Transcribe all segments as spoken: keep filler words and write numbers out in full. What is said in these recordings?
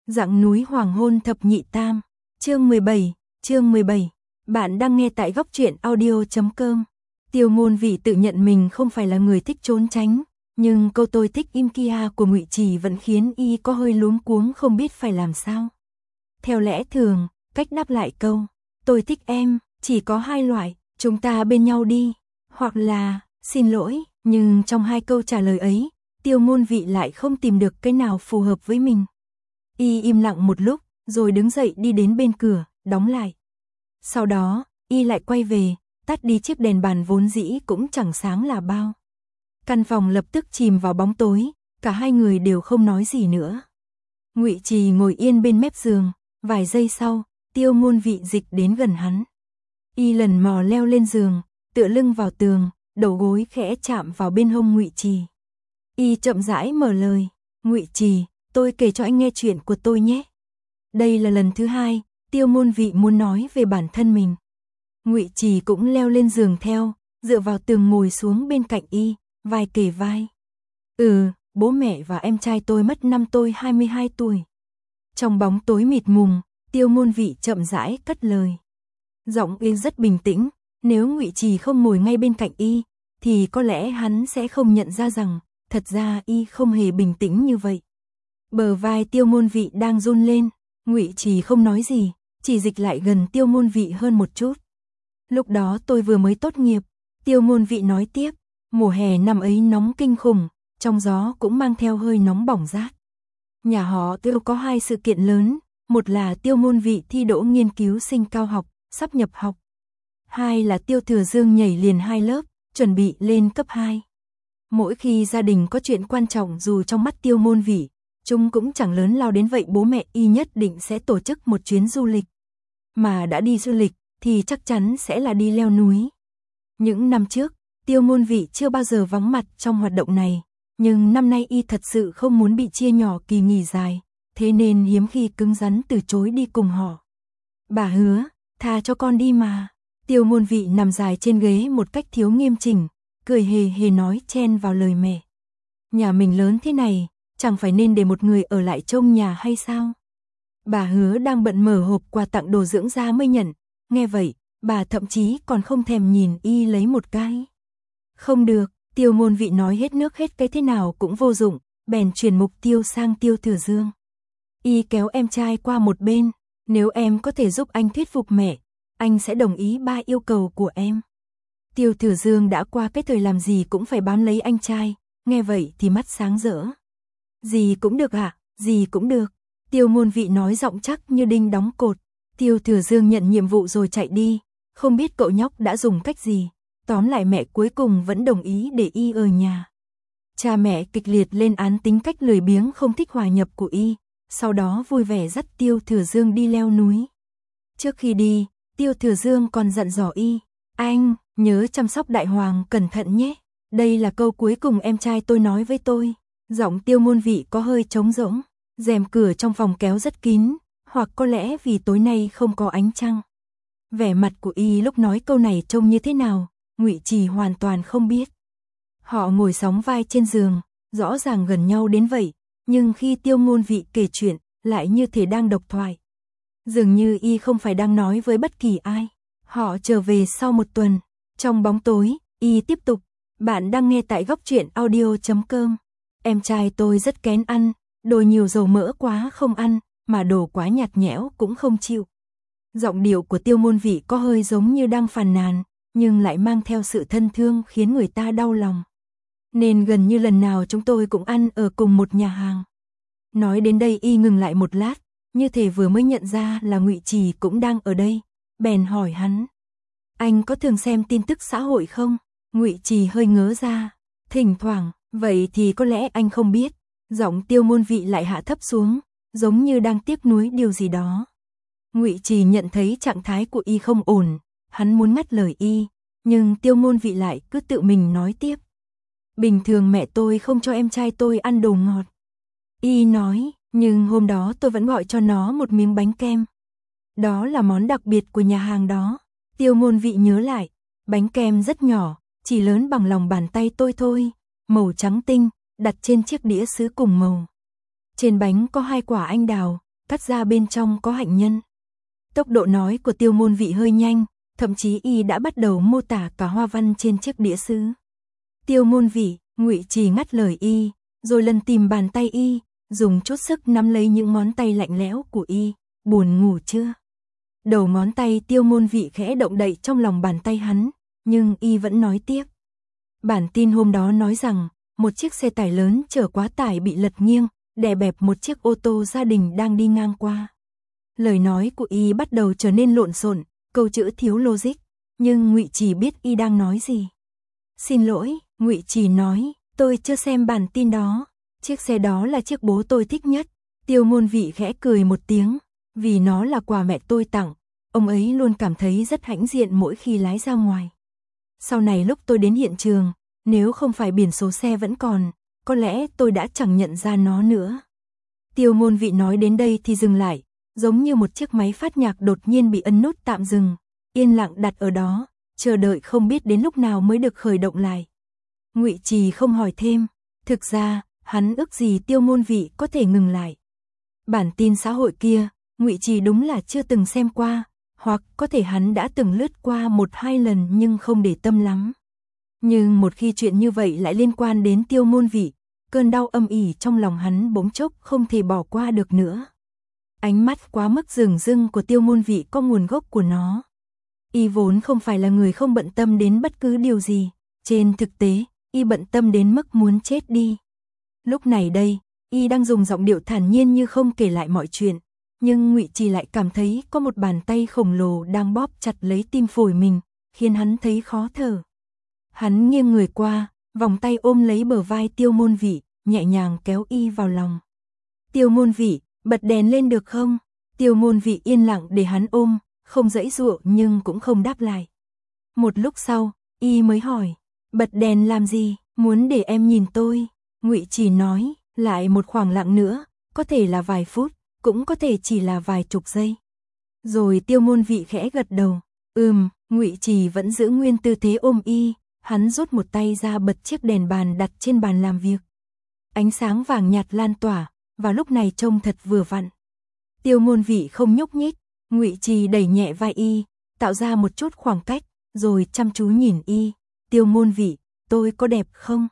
Dặng núi hoàng hôn thập nhị tam, chương mười bảy, chương mười bảy. Bạn đang nghe tại góc truyện audio chấm com. Tiêu Ngôn Vĩ tự nhận mình không phải là người thích trốn tránh, nhưng câu tôi thích im kia của Ngụy Trì vẫn khiến y có hơi luống cuống không biết phải làm sao. Theo lẽ thường, cách đáp lại câu tôi thích em chỉ có hai loại, chúng ta bên nhau đi, hoặc là xin lỗi, nhưng trong hai câu trả lời ấy, Tiêu Ngôn Vĩ lại không tìm được cái nào phù hợp với mình. Y im lặng một lúc, rồi đứng dậy đi đến bên cửa, đóng lại. Sau đó, y lại quay về, tắt đi chiếc đèn bàn vốn dĩ cũng chẳng sáng là bao. Căn phòng lập tức chìm vào bóng tối, cả hai người đều không nói gì nữa. Ngụy Trì ngồi yên bên mép giường, vài giây sau, Tiêu Ngôn Vĩ dịch đến gần hắn. Y lần mò leo lên giường, tựa lưng vào tường, đầu gối khẽ chạm vào bên hông Ngụy Trì. Y chậm rãi mở lời, "Ngụy Trì, tôi kể cho anh nghe chuyện của tôi nhé." Đây là lần thứ hai, Tiêu Ngôn Vĩ muốn nói về bản thân mình. Ngụy Trì cũng leo lên giường theo, dựa vào tường ngồi xuống bên cạnh y, vai kề vai. "Ừ, bố mẹ và em trai tôi mất năm tôi hai mươi hai tuổi." Trong bóng tối mịt mùng, Tiêu Ngôn Vĩ chậm rãi cất lời. Giọng y rất bình tĩnh, nếu Ngụy Trì không ngồi ngay bên cạnh y, thì có lẽ hắn sẽ không nhận ra rằng, thật ra y không hề bình tĩnh như vậy. Bờ vai Tiêu Ngôn Vĩ đang run lên, Ngụy Trì không nói gì, chỉ dịch lại gần Tiêu Ngôn Vĩ hơn một chút. "Lúc đó tôi vừa mới tốt nghiệp." Tiêu Ngôn Vĩ nói tiếp, "Mùa hè năm ấy nóng kinh khủng, trong gió cũng mang theo hơi nóng bỏng rát. Nhà họ Tiêu có hai sự kiện lớn, một là Tiêu Ngôn Vĩ thi đỗ nghiên cứu sinh cao học, sắp nhập học. Hai là Tiêu Thừa Dương nhảy liền hai lớp, chuẩn bị lên cấp hai. Mỗi khi gia đình có chuyện quan trọng dù trong mắt Tiêu Ngôn Vĩ, chúng cũng chẳng lớn lao đến vậy, bố mẹ y nhất định sẽ tổ chức một chuyến du lịch. Mà đã đi du lịch, thì chắc chắn sẽ là đi leo núi. Những năm trước, Tiêu Ngôn Vĩ chưa bao giờ vắng mặt trong hoạt động này, nhưng năm nay y thật sự không muốn bị chia nhỏ kỳ nghỉ dài, thế nên hiếm khi cứng rắn từ chối đi cùng họ. Bà hứa, tha cho con đi mà." Tiêu Ngôn Vĩ nằm dài trên ghế một cách thiếu nghiêm chỉnh, cười hề hề nói chen vào lời mẹ. "Nhà mình lớn thế này, chẳng phải nên để một người ở lại trông nhà hay sao?" Bà hứa đang bận mở hộp quà tặng đồ dưỡng da mới nhận, nghe vậy, bà thậm chí còn không thèm nhìn y lấy một cái. "Không được." Tiêu Ngôn Vĩ nói hết nước hết cái thế nào cũng vô dụng, bèn chuyển mục tiêu sang Tiêu Thừa Dương. Y kéo em trai qua một bên, "Nếu em có thể giúp anh thuyết phục mẹ, anh sẽ đồng ý ba yêu cầu của em." Tiêu Thừa Dương đã qua cái thời làm gì cũng phải bám lấy anh trai, nghe vậy thì mắt sáng rỡ. "Gì cũng được ạ, à? Gì cũng được." Tiêu Ngôn Vĩ nói giọng chắc như đinh đóng cột. Tiêu Thừa Dương nhận nhiệm vụ rồi chạy đi, không biết cậu nhóc đã dùng cách gì, tóm lại mẹ cuối cùng vẫn đồng ý để y ở nhà. Cha mẹ kịch liệt lên án tính cách lười biếng không thích hòa nhập của y, sau đó vui vẻ dắt Tiêu Thừa Dương đi leo núi. Trước khi đi, Tiêu Thừa Dương còn dặn dò y, "Anh, nhớ chăm sóc đại hoàng cẩn thận nhé. Đây là câu cuối cùng em trai tôi nói với tôi." Giọng Tiêu Ngôn Vĩ có hơi trống rỗng, rèm cửa trong phòng kéo rất kín, hoặc có lẽ vì tối nay không có ánh trăng. Vẻ mặt của y lúc nói câu này trông như thế nào, Ngụy Trì hoàn toàn không biết. Họ ngồi sóng vai trên giường, rõ ràng gần nhau đến vậy, nhưng khi Tiêu Ngôn Vĩ kể chuyện, lại như thể đang độc thoại. Dường như y không phải đang nói với bất kỳ ai. Họ trở về sau một tuần, trong bóng tối, y tiếp tục, "Bạn đang nghe tại góc truyện audio chấm com. Em trai tôi rất kén ăn, đồ nhiều dầu mỡ quá không ăn, mà đồ quá nhạt nhẽo cũng không chịu." Giọng điệu của Tiêu Ngôn Vĩ có hơi giống như đang phàn nàn, nhưng lại mang theo sự thân thương khiến người ta đau lòng. "Nên gần như lần nào chúng tôi cũng ăn ở cùng một nhà hàng." Nói đến đây y ngừng lại một lát, như thể vừa mới nhận ra là Ngụy Trì cũng đang ở đây, bèn hỏi hắn, "Anh có thường xem tin tức xã hội không?" Ngụy Trì hơi ngớ ra, "Thỉnh thoảng." "Vậy thì có lẽ anh không biết." Giọng Tiêu Ngôn Vĩ lại hạ thấp xuống, giống như đang tiếc nuối điều gì đó. Ngụy Trì nhận thấy trạng thái của y không ổn, hắn muốn ngắt lời y, nhưng Tiêu Ngôn Vĩ lại cứ tự mình nói tiếp. "Bình thường mẹ tôi không cho em trai tôi ăn đồ ngọt." Y nói, "Nhưng hôm đó tôi vẫn gọi cho nó một miếng bánh kem. Đó là món đặc biệt của nhà hàng đó." Tiêu Ngôn Vĩ nhớ lại, bánh kem rất nhỏ, chỉ lớn bằng lòng bàn tay tôi thôi, màu trắng tinh, đặt trên chiếc đĩa sứ cùng màu. Trên bánh có hai quả anh đào, cắt ra bên trong có hạnh nhân. Tốc độ nói của Tiêu Môn Vị hơi nhanh, thậm chí y đã bắt đầu mô tả cả hoa văn trên chiếc đĩa sứ. Tiêu Môn Vị, Ngụy Trì ngắt lời y, rồi lần tìm bàn tay y, dùng chút sức nắm lấy những ngón tay lạnh lẽo của y. Buồn ngủ chưa? Đầu ngón tay Tiêu Môn Vị khẽ động đậy trong lòng bàn tay hắn, nhưng y vẫn nói tiếp. Bản tin hôm đó nói rằng, một chiếc xe tải lớn chở quá tải bị lật nghiêng, đè bẹp một chiếc ô tô gia đình đang đi ngang qua. Lời nói của y bắt đầu trở nên lộn xộn, câu chữ thiếu logic, nhưng Ngụy Trì biết y đang nói gì. Xin lỗi, Ngụy Trì nói, tôi chưa xem bản tin đó, chiếc xe đó là chiếc bố tôi thích nhất. Tiêu Môn Vị khẽ cười một tiếng, vì nó là quà mẹ tôi tặng, ông ấy luôn cảm thấy rất hãnh diện mỗi khi lái ra ngoài. Sau này lúc tôi đến hiện trường, nếu không phải biển số xe vẫn còn, có lẽ tôi đã chẳng nhận ra nó nữa. Tiêu Môn Vị nói đến đây thì dừng lại, giống như một chiếc máy phát nhạc đột nhiên bị ấn nút tạm dừng, yên lặng đặt ở đó, chờ đợi không biết đến lúc nào mới được khởi động lại. Ngụy Trì không hỏi thêm, thực ra, hắn ước gì Tiêu Môn Vị có thể ngừng lại. Bản tin xã hội kia, Ngụy Trì đúng là chưa từng xem qua, hoặc có thể hắn đã từng lướt qua một hai lần nhưng không để tâm lắm. Nhưng một khi chuyện như vậy lại liên quan đến Tiêu Môn Vị, cơn đau âm ỉ trong lòng hắn bỗng chốc không thể bỏ qua được nữa. Ánh mắt quá mức rừng rưng của Tiêu Môn Vị có nguồn gốc của nó. Y vốn không phải là người không bận tâm đến bất cứ điều gì, trên thực tế, y bận tâm đến mức muốn chết đi. Lúc này đây, y đang dùng giọng điệu thản nhiên như không kể lại mọi chuyện, nhưng Ngụy Trì lại cảm thấy có một bàn tay khổng lồ đang bóp chặt lấy tim phổi mình, khiến hắn thấy khó thở. Hắn nghiêng người qua, vòng tay ôm lấy bờ vai Tiêu Môn Vị, nhẹ nhàng kéo y vào lòng. Tiêu Môn Vị, bật đèn lên được không? Tiêu Môn Vị yên lặng để hắn ôm, không giãy giụa nhưng cũng không đáp lại. Một lúc sau, y mới hỏi, bật đèn làm gì? Muốn để em nhìn tôi. Ngụy Trì nói, lại một khoảng lặng nữa, có thể là vài phút, cũng có thể chỉ là vài chục giây. Rồi Tiêu Môn Vị khẽ gật đầu, ừm, Ngụy Trì vẫn giữ nguyên tư thế ôm y, hắn rút một tay ra bật chiếc đèn bàn đặt trên bàn làm việc. Ánh sáng vàng nhạt lan tỏa, vào lúc này trông thật vừa vặn. Tiêu Môn Vị không nhúc nhích, Ngụy Trì đẩy nhẹ vai y, tạo ra một chút khoảng cách, rồi chăm chú nhìn y. Tiêu Môn Vị, tôi có đẹp không?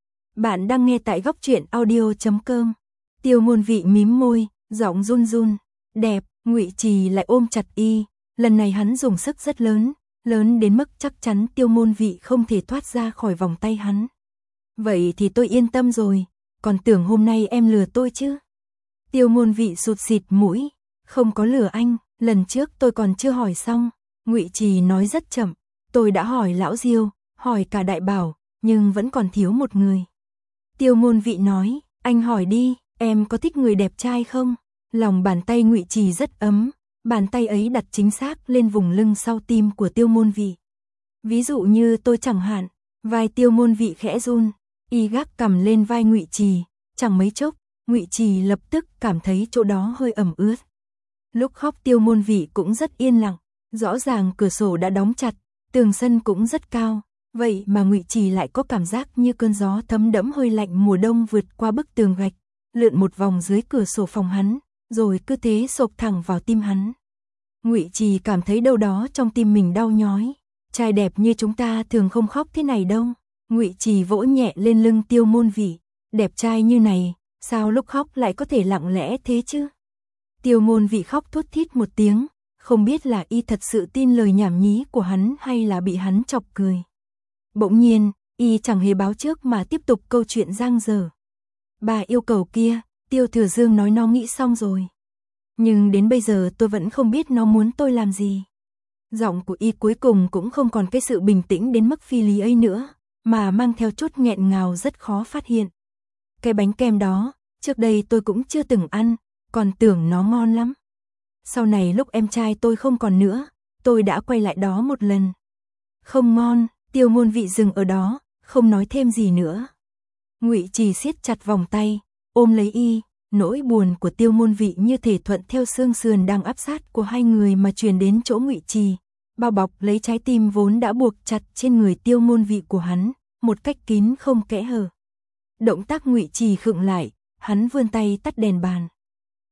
Bạn đang nghe tại góc truyện audio chấm com. Tiêu Môn Vị mím môi, giọng run run, đẹp. Ngụy Trì lại ôm chặt y, lần này hắn dùng sức rất lớn, lớn đến mức chắc chắn Tiêu Môn Vị không thể thoát ra khỏi vòng tay hắn. Vậy thì tôi yên tâm rồi, còn tưởng hôm nay em lừa tôi chứ? Tiêu Môn Vị sụt sịt mũi, không có lừa anh, lần trước tôi còn chưa hỏi xong. Ngụy Trì nói rất chậm, tôi đã hỏi lão Diêu, hỏi cả Đại Bảo, nhưng vẫn còn thiếu một người. Tiêu Môn Vị nói, anh hỏi đi, em có thích người đẹp trai không? Lòng bàn tay Ngụy Trì rất ấm, bàn tay ấy đặt chính xác lên vùng lưng sau tim của Tiêu Môn Vị. Ví dụ như tôi chẳng hạn, vai Tiêu Môn Vị khẽ run, y gác cầm lên vai Ngụy Trì, chẳng mấy chốc, Ngụy Trì lập tức cảm thấy chỗ đó hơi ẩm ướt. Lúc khóc Tiêu Môn Vị cũng rất yên lặng, rõ ràng cửa sổ đã đóng chặt, tường sân cũng rất cao, vậy mà Ngụy Trì lại có cảm giác như cơn gió thấm đẫm hơi lạnh mùa đông vượt qua bức tường gạch, lượn một vòng dưới cửa sổ phòng hắn, rồi cứ thế xộc thẳng vào tim hắn. Ngụy Trì cảm thấy đâu đó trong tim mình đau nhói, trai đẹp như chúng ta thường không khóc thế này đâu. Ngụy Trì vỗ nhẹ lên lưng Tiêu Môn Vị, đẹp trai như này, sao lúc khóc lại có thể lặng lẽ thế chứ? Tiêu Môn Vị khóc thút thít một tiếng, không biết là y thật sự tin lời nhảm nhí của hắn hay là bị hắn chọc cười. Bỗng nhiên, y chẳng hề báo trước mà tiếp tục câu chuyện dang dở. Bà yêu cầu kia, Tiêu Thừa Dương nói nó nghĩ xong rồi. Nhưng đến bây giờ tôi vẫn không biết nó muốn tôi làm gì. Giọng của y cuối cùng cũng không còn cái sự bình tĩnh đến mức phi lý ấy nữa, mà mang theo chút nghẹn ngào rất khó phát hiện. Cái bánh kem đó, trước đây tôi cũng chưa từng ăn, còn tưởng nó ngon lắm. Sau này lúc em trai tôi không còn nữa, tôi đã quay lại đó một lần. Không ngon, Tiêu Môn Vị dừng ở đó, không nói thêm gì nữa. Ngụy Trì siết chặt vòng tay, ôm lấy y, nỗi buồn của Tiêu Môn Vị như thể thuận theo xương sườn đang áp sát của hai người mà truyền đến chỗ Ngụy Trì, bao bọc lấy trái tim vốn đã buộc chặt trên người Tiêu Môn Vị của hắn, một cách kín không kẽ hở. Động tác Ngụy Trì khựng lại, hắn vươn tay tắt đèn bàn.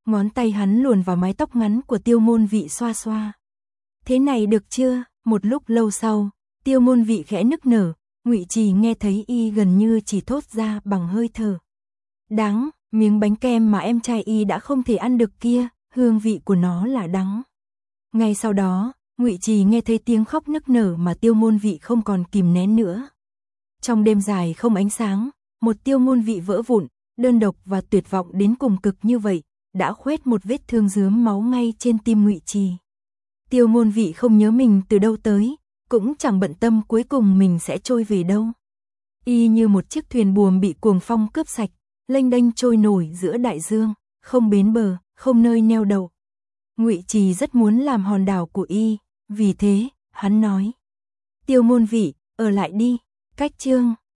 Ngón tay hắn luồn vào mái tóc ngắn của Tiêu Ngôn Vị xoa xoa. Thế này được chưa? Một lúc lâu sau, Tiêu Ngôn Vị khẽ nức nở, Ngụy Trì nghe thấy y gần như chỉ thốt ra bằng hơi thở. Đắng, miếng bánh kem mà em trai y đã không thể ăn được kia, hương vị của nó là đắng. Ngay sau đó, Ngụy Trì nghe thấy tiếng khóc nức nở mà Tiêu Ngôn Vị không còn kìm nén nữa. Trong đêm dài không ánh sáng, một Tiêu Ngôn Vị vỡ vụn, đơn độc và tuyệt vọng đến cùng cực như vậy, đã khoét một vết thương rướm máu ngay trên tim Ngụy Trì. Tiêu Ngôn Vị không nhớ mình từ đâu tới, cũng chẳng bận tâm cuối cùng mình sẽ trôi về đâu. Y như một chiếc thuyền buồm bị cuồng phong cướp sạch, lênh đênh trôi nổi giữa đại dương, không bến bờ, không nơi neo đậu. Ngụy Trì rất muốn làm hòn đảo của y, vì thế, hắn nói: Tiêu Ngôn Vị, ở lại đi. Cách chương